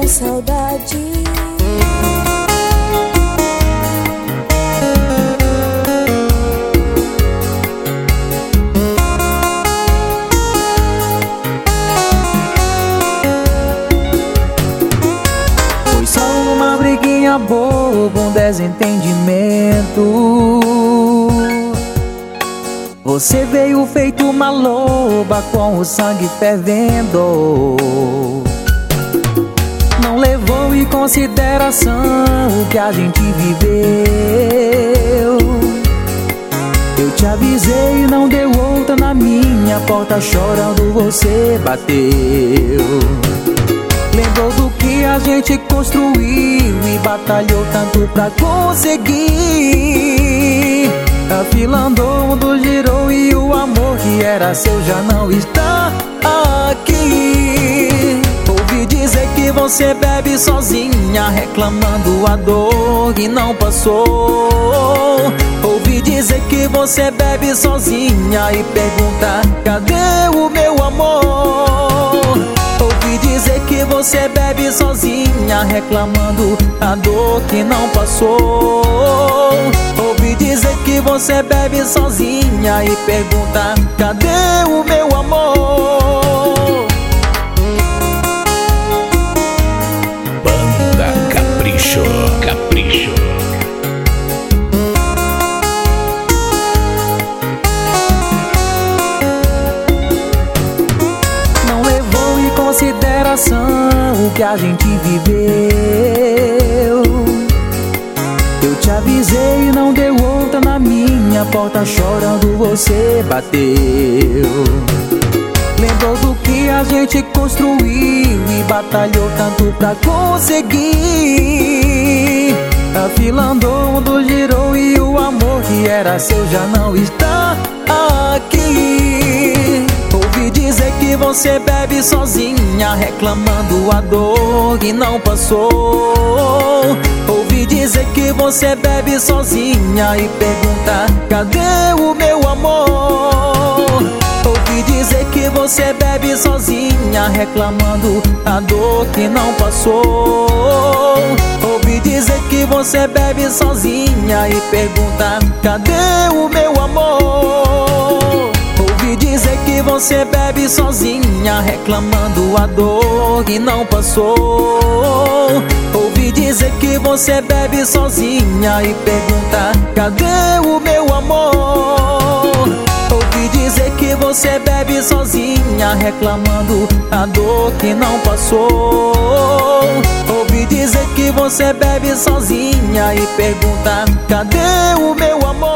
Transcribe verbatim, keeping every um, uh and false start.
com saudade. Foi só uma briguinha boba, um desentendimento. Você veio feito uma loba com o sangue fervendo. Não levou em consideração o que a gente viveu. Eu te avisei e não deu outra, na minha porta chorando você bateu. Lembrou do que a gente construiu e batalhou tanto pra conseguir. A fila andou, o mundo girou e o amor que era seu já não está aqui. Ouvi dizer que você bebe sozinha, reclamando a dor que não passou. Ouvi dizer que você bebe sozinha e pergunta: cadê o meu amor? Ouvi dizer que você bebe sozinha, reclamando a dor que não passou. Ouvi dizer que você bebe sozinha e pergunta: cadê o meu amor? Banda Capricho, Capricho. Não levou em consideração o que a gente viveu. Eu te avisei e não deu outra, na minha porta chorando você bateu. Lembrou do que a gente construiu e batalhou tanto pra conseguir. A fila andou, o mundo girou e o amor que era seu já não está aqui. Ouvi dizer que você bebe sozinha, reclamando a dor que não passou. Ouvi dizer que você bebe sozinha e pergunta: cadê o meu amor? Ouvi dizer que você bebe sozinha, reclamando a dor que não passou. Ouvi dizer que você bebe sozinha e pergunta: cadê o meu amor? Ouvi dizer que você bebe sozinha, reclamando a dor que não passou. Ouvi dizer que você bebe sozinha e pergunta: cadê o meu amor? Ouvi dizer que você bebe sozinha, reclamando a dor que não passou. Ouvi dizer que você bebe sozinha e pergunta: cadê o meu amor?